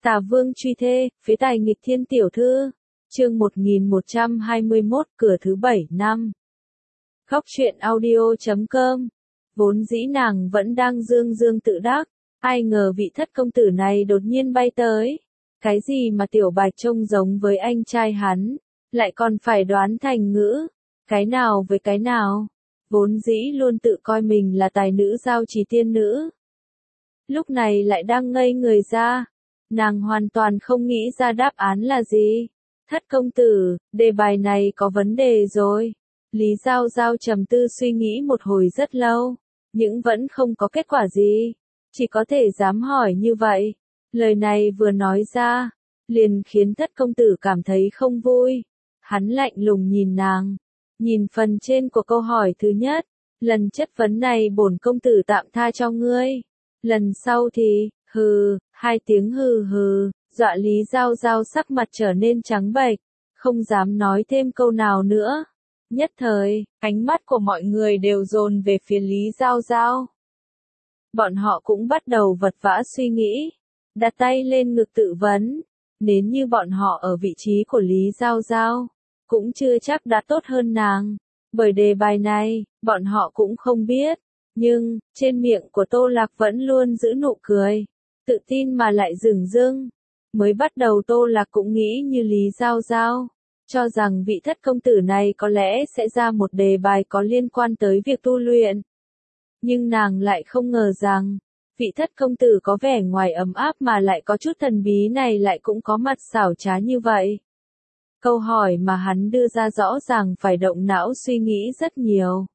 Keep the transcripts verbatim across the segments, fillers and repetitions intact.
Tà Vương truy thê, phế tài nghịch thiên tiểu thư. Chương một nghìn một trăm hai mươi mốt, cửa thứ bảy năm. Khóc chuyện audio chấm com. Vốn dĩ nàng vẫn đang dương dương tự đắc, ai ngờ vị thất công tử này đột nhiên bay tới. Cái gì mà Tiểu Bạch trông giống với anh trai hắn, lại còn phải đoán thành ngữ. Cái nào với cái nào? Vốn dĩ luôn tự coi mình là tài nữ giao trì tiên nữ. Lúc này lại đang ngây người ra. Nàng hoàn toàn không nghĩ ra đáp án là gì. Thất công tử, đề bài này có vấn đề rồi. Lý Giao Giao trầm tư suy nghĩ một hồi rất lâu, nhưng vẫn không có kết quả gì. Chỉ có thể dám hỏi như vậy. Lời này vừa nói ra, liền khiến thất công tử cảm thấy không vui. Hắn lạnh lùng nhìn nàng. Nhìn phần trên của câu hỏi thứ nhất, lần chất vấn này bổn công tử tạm tha cho ngươi. Lần sau thì, hừ, hai tiếng hừ hừ, dọa Lý Giao Giao sắc mặt trở nên trắng bệch, không dám nói thêm câu nào nữa. Nhất thời, ánh mắt của mọi người đều dồn về phía Lý Giao Giao. Bọn họ cũng bắt đầu vật vã suy nghĩ, đặt tay lên ngực tự vấn, nếu như bọn họ ở vị trí của Lý Giao Giao, cũng chưa chắc đã tốt hơn nàng. Bởi đề bài này, bọn họ cũng không biết, nhưng, trên miệng của Tô Lạc vẫn luôn giữ nụ cười, tự tin mà lại dửng dưng. Mới bắt đầu Tô Lạc cũng nghĩ như Lý Giao Giao, cho rằng vị thất công tử này có lẽ sẽ ra một đề bài có liên quan tới việc tu luyện. Nhưng nàng lại không ngờ rằng, vị thất công tử có vẻ ngoài ấm áp mà lại có chút thần bí này lại cũng có mặt xảo trá như vậy. Câu hỏi mà hắn đưa ra rõ ràng phải động não suy nghĩ rất nhiều.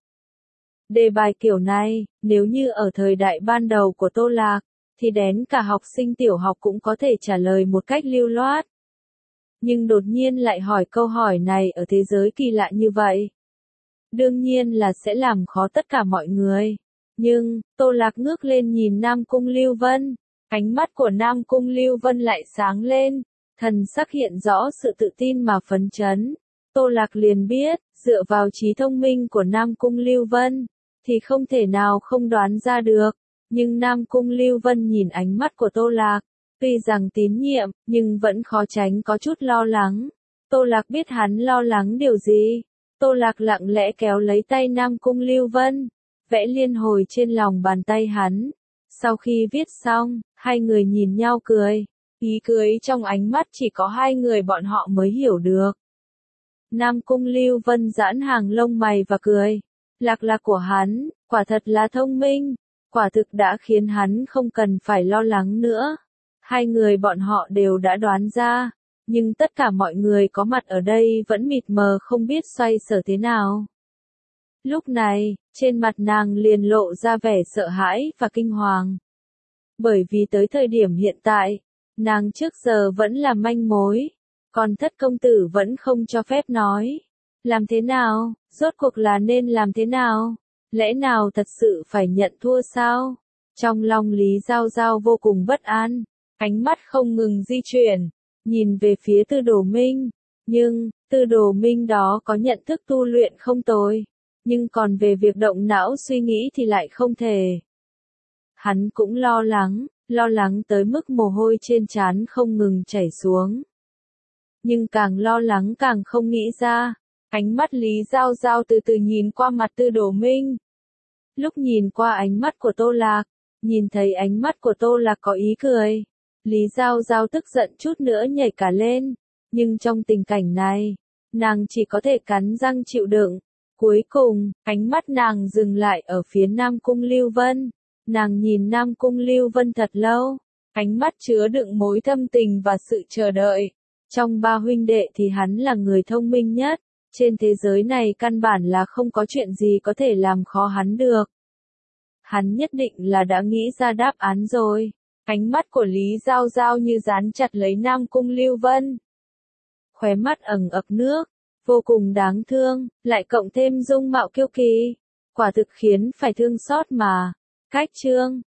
Đề bài kiểu này, nếu như ở thời đại ban đầu của Tô Lạc, thì đến cả học sinh tiểu học cũng có thể trả lời một cách lưu loát. Nhưng đột nhiên lại hỏi câu hỏi này ở thế giới kỳ lạ như vậy. Đương nhiên là sẽ làm khó tất cả mọi người. Nhưng, Tô Lạc ngước lên nhìn Nam Cung Lưu Vân. Ánh mắt của Nam Cung Lưu Vân lại sáng lên. Thần sắc hiện rõ sự tự tin mà phấn chấn. Tô Lạc liền biết, dựa vào trí thông minh của Nam Cung Lưu Vân, thì không thể nào không đoán ra được. Nhưng Nam Cung Lưu Vân nhìn ánh mắt của Tô Lạc, tuy rằng tín nhiệm, nhưng vẫn khó tránh có chút lo lắng. Tô Lạc biết hắn lo lắng điều gì. Tô Lạc lặng lẽ kéo lấy tay Nam Cung Lưu Vân, vẽ liên hồi trên lòng bàn tay hắn. Sau khi viết xong, hai người nhìn nhau cười. Ý cười trong ánh mắt chỉ có hai người bọn họ mới hiểu được. Nam Cung Lưu Vân giãn hàng lông mày và cười. Lạc Lạc của hắn, quả thật là thông minh. Quả thực đã khiến hắn không cần phải lo lắng nữa. Hai người bọn họ đều đã đoán ra, nhưng tất cả mọi người có mặt ở đây vẫn mịt mờ không biết xoay sở thế nào. Lúc này, trên mặt nàng liền lộ ra vẻ sợ hãi và kinh hoàng. Bởi vì tới thời điểm hiện tại, nàng trước giờ vẫn là manh mối, còn thất công tử vẫn không cho phép nói. Làm thế nào, rốt cuộc là nên làm thế nào? Lẽ nào thật sự phải nhận thua sao? Trong lòng Lý Giao Giao vô cùng bất an, ánh mắt không ngừng di chuyển, nhìn về phía Tư Đồ Minh. Nhưng, Tư Đồ Minh đó có nhận thức tu luyện không tồi, nhưng còn về việc động não suy nghĩ thì lại không thể. Hắn cũng lo lắng, lo lắng tới mức mồ hôi trên trán không ngừng chảy xuống. Nhưng càng lo lắng càng không nghĩ ra. Ánh mắt Lý Giao Giao từ từ nhìn qua mặt Tư Đồ Minh. Lúc nhìn qua ánh mắt của Tô Lạc, nhìn thấy ánh mắt của Tô Lạc có ý cười. Lý Giao Giao tức giận chút nữa nhảy cả lên. Nhưng trong tình cảnh này, nàng chỉ có thể cắn răng chịu đựng. Cuối cùng, ánh mắt nàng dừng lại ở phía Nam Cung Lưu Vân. Nàng nhìn Nam Cung Lưu Vân thật lâu. Ánh mắt chứa đựng mối thâm tình và sự chờ đợi. Trong ba huynh đệ thì hắn là người thông minh nhất. Trên thế giới này căn bản là không có chuyện gì có thể làm khó hắn được. Hắn nhất định là đã nghĩ ra đáp án rồi. Ánh mắt của Lý Giao Giao như dán chặt lấy Nam Cung Lưu Vân. Khóe mắt ẩn ực nước, vô cùng đáng thương, lại cộng thêm dung mạo kiêu kỳ. Quả thực khiến phải thương xót mà. Cách chương,